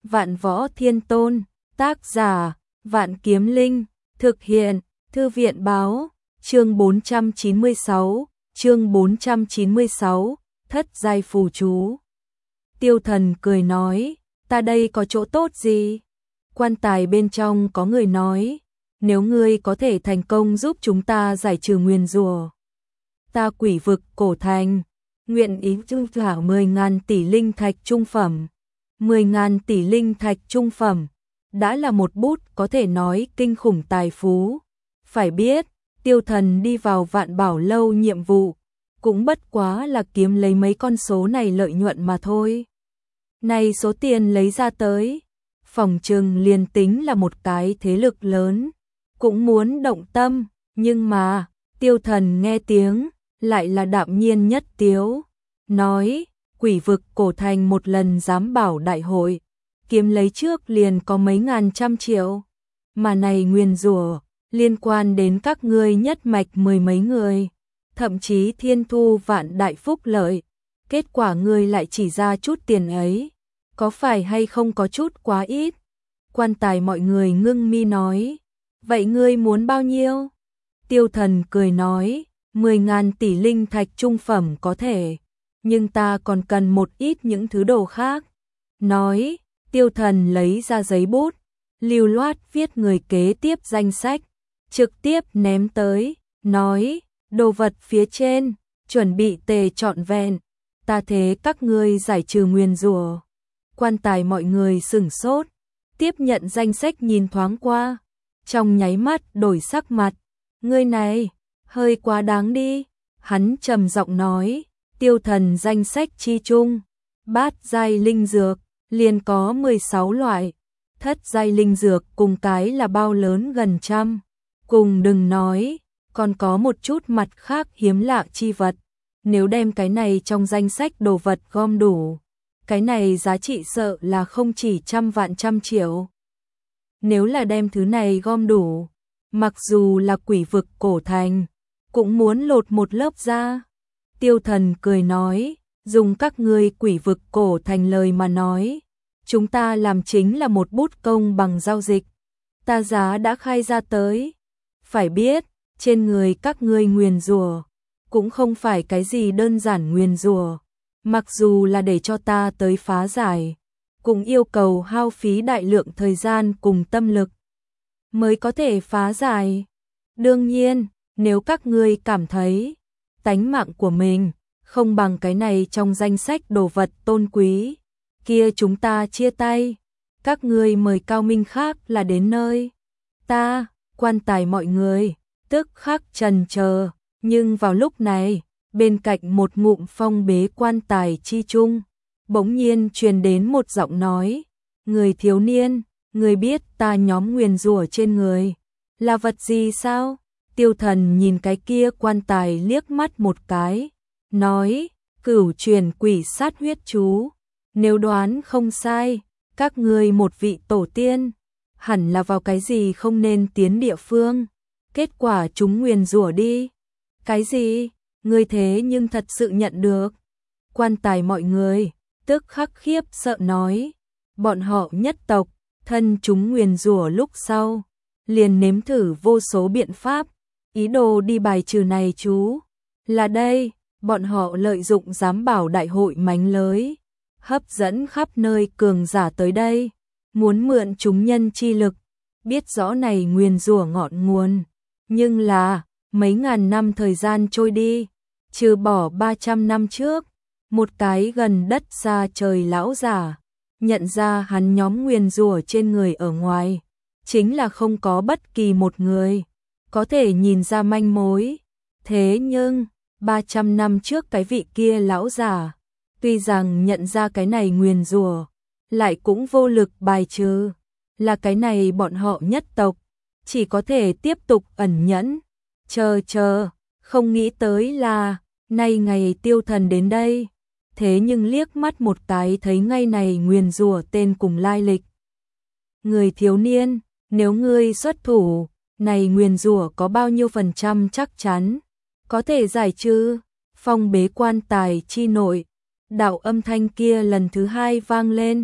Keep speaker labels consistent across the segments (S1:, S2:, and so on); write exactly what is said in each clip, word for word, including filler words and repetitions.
S1: Vạn Võ Thiên Tôn, tác giả, Vạn Kiếm Linh, thực hiện, Thư viện báo, chương bốn trăm chín mươi sáu, chương bốn trăm chín mươi sáu, thất giai phù chú. Tiêu Thần cười nói, ta đây có chỗ tốt gì? Quan tài bên trong có người nói, nếu ngươi có thể thành công giúp chúng ta giải trừ nguyền rủa, ta Quỷ Vực Cổ Thành, nguyện ý trung thảo mười ngàn tỷ linh thạch trung phẩm. Mười ngàn tỷ linh thạch trung phẩm, đã là một bút có thể nói kinh khủng tài phú. Phải biết, Tiêu Thần đi vào Vạn Bảo Lâu nhiệm vụ, cũng bất quá là kiếm lấy mấy con số này lợi nhuận mà thôi. Này số tiền lấy ra tới, phỏng chừng liền tính là một cái thế lực lớn, cũng muốn động tâm, nhưng mà, Tiêu Thần nghe tiếng, lại là đạm nhiên nhất tiếu, nói, Quỷ Vực Cổ Thành một lần giám bảo đại hội, kiếm lấy trước liền có mấy ngàn trăm triệu, mà này nguyền rủa liên quan đến các ngươi nhất mạch mười mấy người, thậm chí thiên thu vạn đại phúc lợi, kết quả ngươi lại chỉ ra chút tiền ấy, có phải hay không có chút quá ít? Quan tài mọi người ngưng mi nói, vậy ngươi muốn bao nhiêu? Tiêu Thần cười nói, mười ngàn tỷ linh thạch trung phẩm có thể, nhưng ta còn cần một ít những thứ đồ khác. Nói, Tiêu Thần lấy ra giấy bút, lưu loát viết người kế tiếp danh sách, trực tiếp ném tới, nói, đồ vật phía trên, chuẩn bị tề trọn vẹn, ta thế các ngươi giải trừ nguyền rủa. Quan tài mọi người sửng sốt, tiếp nhận danh sách nhìn thoáng qua, trong nháy mắt đổi sắc mặt, ngươi này, hơi quá đáng đi, hắn trầm giọng nói, Tiêu Thần danh sách chi chung, bát giai linh dược, liền có mười sáu loại, thất giai linh dược cùng cái là bao lớn gần trăm, cùng đừng nói, còn có một chút mặt khác hiếm lạ chi vật, nếu đem cái này trong danh sách đồ vật gom đủ, cái này giá trị sợ là không chỉ trăm vạn trăm triệu. Nếu là đem thứ này gom đủ, mặc dù là Quỷ Vực Cổ Thành, cũng muốn lột một lớp da. Tiêu Thần cười nói, dùng các ngươi Quỷ Vực Cổ Thành lời mà nói, chúng ta làm chính là một bút công bằng giao dịch, ta giá đã khai ra tới. Phải biết, trên người các ngươi nguyền rủa cũng không phải cái gì đơn giản nguyền rủa, mặc dù là để cho ta tới phá giải, cũng yêu cầu hao phí đại lượng thời gian cùng tâm lực mới có thể phá giải. Đương nhiên, nếu các ngươi cảm thấy tánh mạng của mình không bằng cái này trong danh sách đồ vật tôn quý, kia chúng ta chia tay, các ngươi mời cao minh khác là đến nơi. Ta, quan tài mọi người, tức khắc trần chờ, nhưng vào lúc này, bên cạnh một ngụm phong bế quan tài chi chung, bỗng nhiên truyền đến một giọng nói, người thiếu niên, người biết ta nhóm nguyền rủa trên người là vật gì sao? Tiêu Thần nhìn cái kia quan tài liếc mắt một cái, nói, cửu truyền quỷ sát huyết chú, nếu đoán không sai, các ngươi một vị tổ tiên, hẳn là vào cái gì không nên tiến địa phương, kết quả chúng nguyền rủa đi. Cái gì? Ngươi thế nhưng thật sự nhận được? Quan tài mọi người, tức khắc khiếp sợ nói, bọn họ nhất tộc, thân chúng nguyền rủa lúc sau, liền nếm thử vô số biện pháp, ý đồ đi bài trừ này chú. Là đây, bọn họ lợi dụng giám bảo đại hội mánh lưới, hấp dẫn khắp nơi cường giả tới đây, muốn mượn chúng nhân chi lực, biết rõ này nguyền rủa ngọn nguồn. Nhưng là, mấy ngàn năm thời gian trôi đi, trừ bỏ ba trăm năm trước, một cái gần đất xa trời lão giả, nhận ra hắn nhóm nguyền rủa trên người ở ngoài, chính là không có bất kỳ một người có thể nhìn ra manh mối. Thế nhưng, ba trăm năm trước cái vị kia lão giả, tuy rằng nhận ra cái này nguyền rủa, lại cũng vô lực bài trừ, là cái này bọn họ nhất tộc, chỉ có thể tiếp tục ẩn nhẫn, chờ chờ, không nghĩ tới là, nay ngày Tiêu Thần đến đây, thế nhưng liếc mắt một cái thấy ngay này nguyền rủa tên cùng lai lịch. Người thiếu niên, nếu ngươi xuất thủ, này nguyền rủa có bao nhiêu phần trăm chắc chắn có thể giải trừ? Phong bế quan tài chi nội, đạo âm thanh kia lần thứ hai vang lên,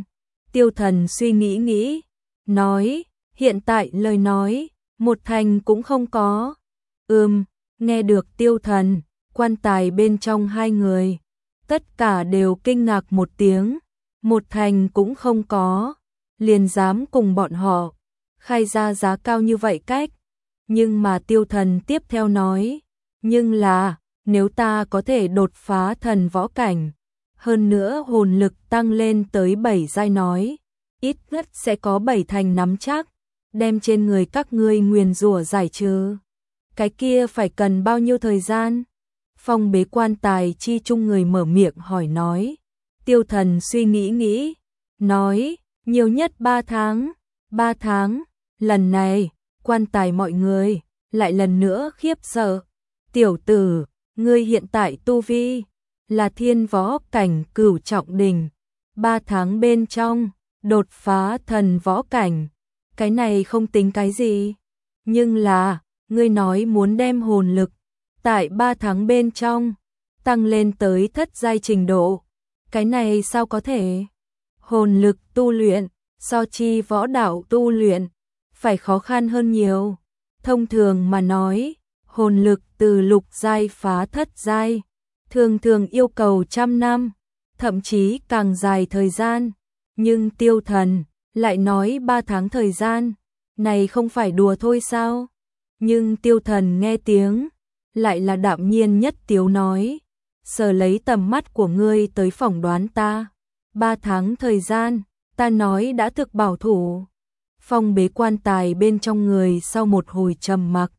S1: Tiêu Thần suy nghĩ nghĩ, nói, hiện tại lời nói, một thành cũng không có. Ừm, nghe được Tiêu Thần, quan tài bên trong hai người, tất cả đều kinh ngạc một tiếng, một thành cũng không có, liền dám cùng bọn họ khai ra giá cao như vậy cách. Nhưng mà Tiêu Thần tiếp theo nói, nhưng là, nếu ta có thể đột phá thần võ cảnh, hơn nữa hồn lực tăng lên tới bảy giai nói, ít nhất sẽ có bảy thành nắm chắc, đem trên người các ngươi nguyền rủa giải trừ. Cái kia phải cần bao nhiêu thời gian? Phong bế quan tài chi chung người mở miệng hỏi nói. Tiêu Thần suy nghĩ nghĩ, nói, nhiều nhất ba tháng, ba tháng, lần này, quan tài mọi người, lại lần nữa khiếp sợ. Tiểu tử, ngươi hiện tại tu vi, là thiên võ cảnh cửu trọng đỉnh, ba tháng bên trong, đột phá thần võ cảnh, cái này không tính cái gì, nhưng là, ngươi nói muốn đem hồn lực, tại ba tháng bên trong, tăng lên tới thất giai trình độ, cái này sao có thể? Hồn lực tu luyện, so chi võ đạo tu luyện, phải khó khăn hơn nhiều. Thông thường mà nói, hồn lực từ lục giai phá thất giai, thường thường yêu cầu trăm năm, thậm chí càng dài thời gian. Nhưng Tiêu Thần lại nói ba tháng thời gian, này không phải đùa thôi sao? Nhưng Tiêu Thần nghe tiếng, lại là đạm nhiên nhất tiếu nói, sờ lấy tầm mắt của ngươi tới phỏng đoán ta. Ba tháng thời gian, ta nói đã thực bảo thủ. Phong bế quan tài bên trong người sau một hồi trầm mặc,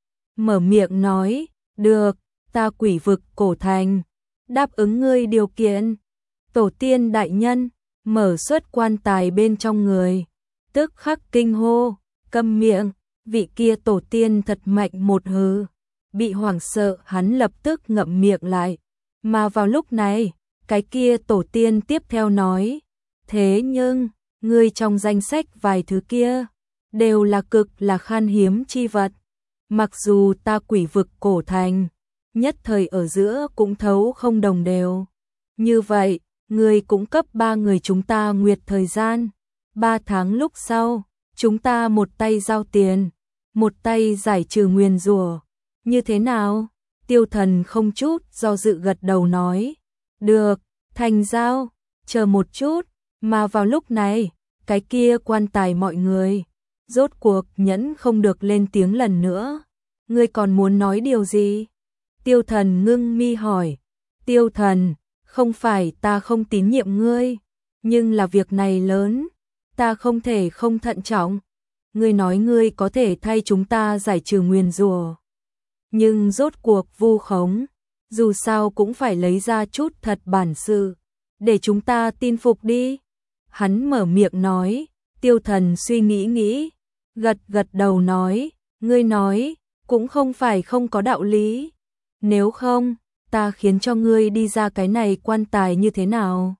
S1: mở miệng nói, được, ta Quỷ vực cổ thành, đáp ứng ngươi điều kiện. Tổ tiên đại nhân, mở xuất quan tài bên trong người, tức khắc kinh hô, câm miệng, vị kia tổ tiên thật mạnh một hừ. Bị hoảng sợ hắn lập tức ngậm miệng lại, mà vào lúc này, cái kia tổ tiên tiếp theo nói, thế nhưng, ngươi trong danh sách vài thứ kia, đều là cực là khan hiếm chi vật. Mặc dù ta Quỷ vực cổ thành, nhất thời ở giữa cũng thấu không đồng đều. Như vậy, ngươi cũng cấp ba người chúng ta nguyệt thời gian. Ba tháng lúc sau, chúng ta một tay giao tiền, một tay giải trừ nguyền rủa. Như thế nào? Tiêu Thần không chút do dự gật đầu nói. Được, thành giao, chờ một chút. Mà vào lúc này, cái kia quan tài mọi người, rốt cuộc nhẫn không được lên tiếng lần nữa. Ngươi còn muốn nói điều gì? Tiêu Thần ngưng mi hỏi. Tiêu Thần, không phải ta không tín nhiệm ngươi, nhưng là việc này lớn, ta không thể không thận trọng. Ngươi nói ngươi có thể thay chúng ta giải trừ nguyền rủa, nhưng rốt cuộc vu khống, dù sao cũng phải lấy ra chút thật bản sự, để chúng ta tin phục đi. Hắn mở miệng nói. Tiêu Thần suy nghĩ nghĩ, gật gật đầu nói, ngươi nói, cũng không phải không có đạo lý. Nếu không, ta khiến cho ngươi đi ra cái này quan tài như thế nào?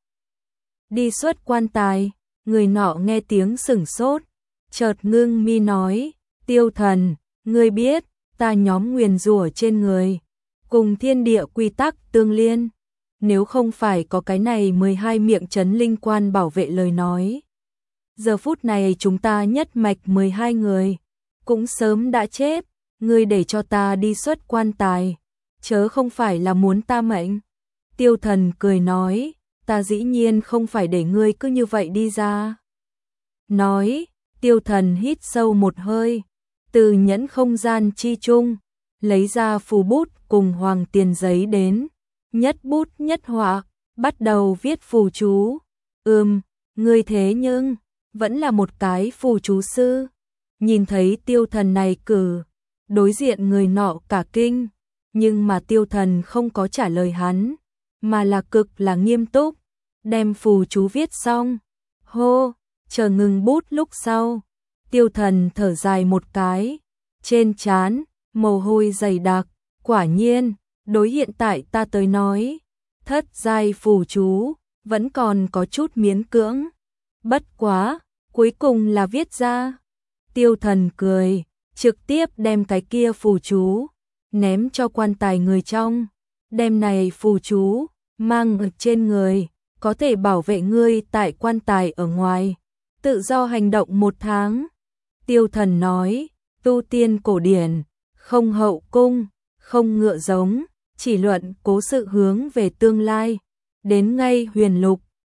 S1: Đi xuất quan tài, người nọ nghe tiếng sửng sốt, chợt ngưng mi nói, Tiêu Thần, ngươi biết, ta nhóm nguyền rủa trên người, cùng thiên địa quy tắc tương liên. Nếu không phải có cái này mười hai miệng trấn linh quan bảo vệ lời nói, giờ phút này chúng ta nhất mạch mười hai người, cũng sớm đã chết. Ngươi để cho ta đi xuất quan tài, chớ không phải là muốn ta mệnh. Tiêu Thần cười nói, ta dĩ nhiên không phải để ngươi cứ như vậy đi ra. Nói, Tiêu Thần hít sâu một hơi, từ nhẫn không gian chi chung, lấy ra phù bút cùng hoàng tiền giấy đến, nhất bút nhất họa, bắt đầu viết phù chú. Ừm, ngươi thế nhưng, vẫn là một cái phù chú sư. Nhìn thấy Tiêu Thần này cử, đối diện người nọ cả kinh, nhưng mà Tiêu Thần không có trả lời hắn, mà là cực là nghiêm túc, đem phù chú viết xong. Hô, chờ ngừng bút lúc sau, Tiêu Thần thở dài một cái, trên trán mồ hôi dày đặc, quả nhiên, đối hiện tại ta tới nói, thất giai phù chú vẫn còn có chút miễn cưỡng. Bất quá, cuối cùng là viết ra. Tiêu Thần cười, trực tiếp đem cái kia phù chú ném cho quan tài người trong, đem này phù chú mang ở trên người, có thể bảo vệ ngươi tại quan tài ở ngoài, tự do hành động một tháng. Tiêu Thần nói, tu tiên cổ điển, không hậu cung, không ngựa giống, chỉ luận cố sự hướng về tương lai. Đến ngay huyền lục,